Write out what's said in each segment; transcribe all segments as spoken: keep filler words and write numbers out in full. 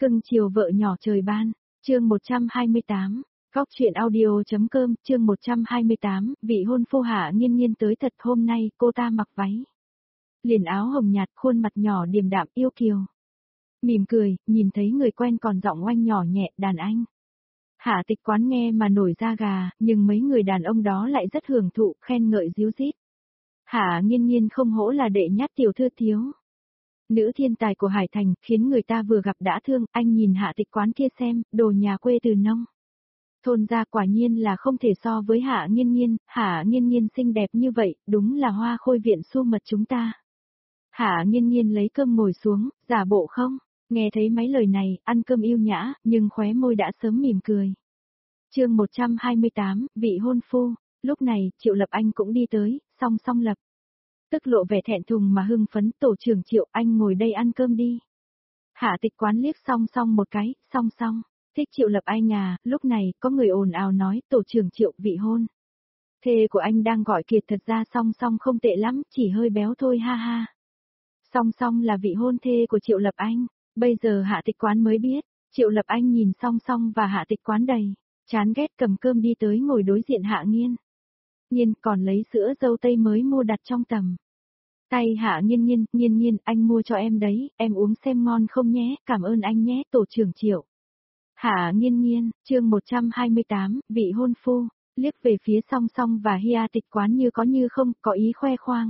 Cưng chiều vợ nhỏ trời ban, chương một trăm hai mươi tám, Góc truyện audio.com, chương một trăm hai mươi tám, vị hôn phu Hạ Nghiên Nghiên tới thật. Hôm nay cô ta mặc váy liền áo hồng nhạt, khuôn mặt nhỏ điềm đạm yêu kiều. Mỉm cười, nhìn thấy người quen còn giọng oanh nhỏ nhẹ, đàn anh. Hạ Tịch Quán nghe mà nổi da gà, nhưng mấy người đàn ông đó lại rất hưởng thụ, khen ngợi díu dít. Hạ Nghiên Nghiên không hổ là đệ nhát tiểu thư thiếu. Nữ thiên tài của Hải Thành, khiến người ta vừa gặp đã thương. Anh nhìn Hạ Tịch Quán kia xem, đồ nhà quê từ nông thôn ra, quả nhiên là không thể so với Hạ Nghiên Nghiên. Hạ Nghiên Nghiên xinh đẹp như vậy, đúng là hoa khôi viện Xu Mật chúng ta. Hạ Nghiên Nghiên lấy cơm ngồi xuống, giả bộ không nghe thấy mấy lời này, ăn cơm yêu nhã, nhưng khóe môi đã sớm mỉm cười. Chương một trăm hai mươi tám, vị hôn phu. Lúc này, Triệu Lập Anh cũng đi tới, song song Lập tức lộ vẻ thẹn thùng mà hưng phấn. Tổ trưởng Triệu, anh ngồi đây ăn cơm đi. Hạ Tịch Quán liếc song song một cái, song song. Thích Triệu Lập Anh à. Lúc này, có người ồn ào nói, tổ trưởng Triệu, vị hôn thê của anh đang gọi kìa. Thật ra song song không tệ lắm, chỉ hơi béo thôi ha ha. Song song là vị hôn thê của Triệu Lập Anh. Bây giờ Hạ Tịch Quán mới biết. Triệu Lập Anh nhìn song song và Hạ Tịch Quán đầy chán ghét, cầm cơm đi tới ngồi đối diện Hạ Nghiên Nghiên, còn lấy sữa dâu tây mới mua đặt trong tầm tay Hạ Nghiên Nghiên. Nghiên Nghiên, anh mua cho em đấy, em uống xem ngon không nhé. Cảm ơn anh nhé, tổ trưởng Triệu. Hạ Nghiên Nghiên, chương một trăm hai mươi tám, vị hôn phu. Liếc về phía song song và Hạ Tịch Quán như có như không, có ý khoe khoang.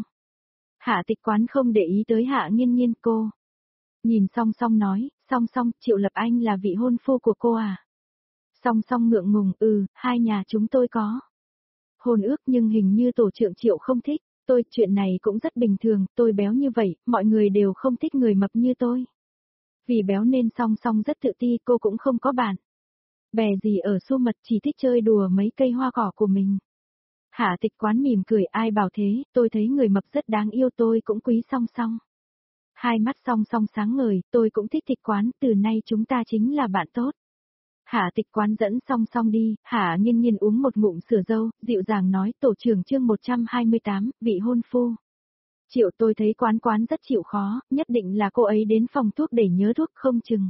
Hạ Tịch Quán không để ý tới Hạ Nghiên Nghiên. Cô nhìn song song nói, song song, Triệu Lập Anh là vị hôn phu của cô à? Song song ngượng ngùng, ừ, hai nhà chúng tôi có hôn ước, nhưng hình như tổ trưởng Triệu không thích. Tôi, chuyện này cũng rất bình thường, tôi béo như vậy, mọi người đều không thích người mập như tôi. Vì béo nên song song rất tự ti, cô cũng không có bạn bè gì ở Xu Mật, chỉ thích chơi đùa mấy cây hoa cỏ của mình. Hạ Tịch Quán mỉm cười, ai bảo thế, tôi thấy người mập rất đáng yêu, tôi cũng quý song song. Hai mắt song song sáng ngời, tôi cũng thích Tịch Quán, từ nay chúng ta chính là bạn tốt. Hạ Tịch Quán dẫn song song đi. Hạ Nghiên Nghiên uống một ngụm sữa dâu, dịu dàng nói, tổ trưởng chương một trăm hai mươi tám, vị hôn phu Triệu, tôi thấy Quán Quán rất chịu khó, nhất định là cô ấy đến phòng thuốc để nhớ thuốc, không chừng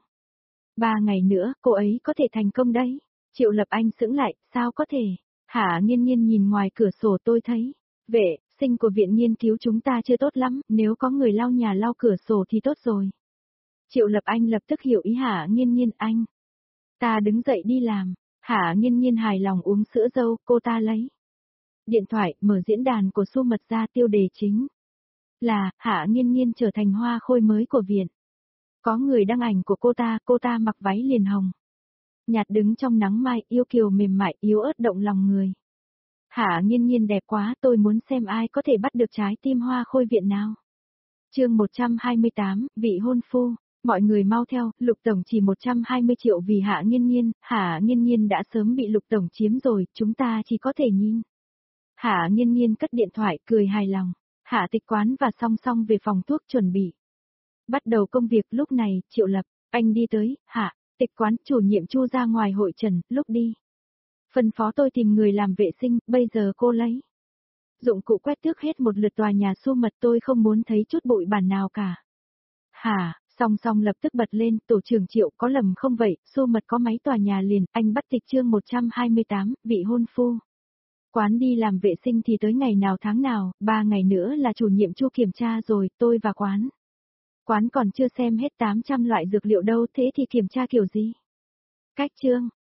ba ngày nữa, cô ấy có thể thành công đấy. Triệu Lập Anh sững lại, sao có thể? Hạ Nghiên Nghiên nhìn ngoài cửa sổ, tôi thấy vệ sinh của viện nghiên cứu chúng ta chưa tốt lắm, nếu có người lau nhà lau cửa sổ thì tốt rồi. Triệu Lập Anh lập tức hiểu ý Hạ Nghiên Nghiên, anh ta đứng dậy đi làm. Hạ Nghiên Nghiên hài lòng uống sữa dâu, cô ta lấy điện thoại, mở diễn đàn của Xu Mật ra, tiêu đề chính là Hạ Nghiên Nghiên trở thành hoa khôi mới của viện. Có người đăng ảnh của cô ta, cô ta mặc váy liền hồng nhạt đứng trong nắng mai, yêu kiều mềm mại, yếu ớt động lòng người. Hạ Nghiên Nghiên đẹp quá, tôi muốn xem ai có thể bắt được trái tim hoa khôi viện nào. Chương một trăm hai mươi tám, vị hôn phu. Mọi người mau theo, Lục Tổng chỉ một trăm hai mươi triệu vì Hạ Nghiên Nghiên. Hạ Nghiên Nghiên đã sớm bị Lục Tổng chiếm rồi, chúng ta chỉ có thể nhìn. Hạ Nghiên Nghiên cất điện thoại, cười hài lòng. Hạ Tịch Quán và song song về phòng thuốc chuẩn bị bắt đầu công việc. Lúc này, Triệu Lập Anh đi tới. Hạ Tịch Quán, chủ nhiệm Chu ra ngoài hội trần, lúc đi phân phó tôi tìm người làm vệ sinh, bây giờ cô lấy dụng cụ quét tước hết một lượt tòa nhà Xu Mật, tôi không muốn thấy chút bụi bẩn nào cả. Hả? Song song lập tức bật lên, tổ trưởng Triệu, có lầm không vậy, Xu Mật có mấy tòa nhà liền. Anh bắt tịch chương một trăm hai mươi tám, vị hôn phu Quán đi làm vệ sinh thì tới ngày nào tháng nào, ba ngày nữa là chủ nhiệm Chu kiểm tra rồi, tôi và quán. Quán còn chưa xem hết tám trăm loại dược liệu đâu, thế thì kiểm tra kiểu gì? Cách chương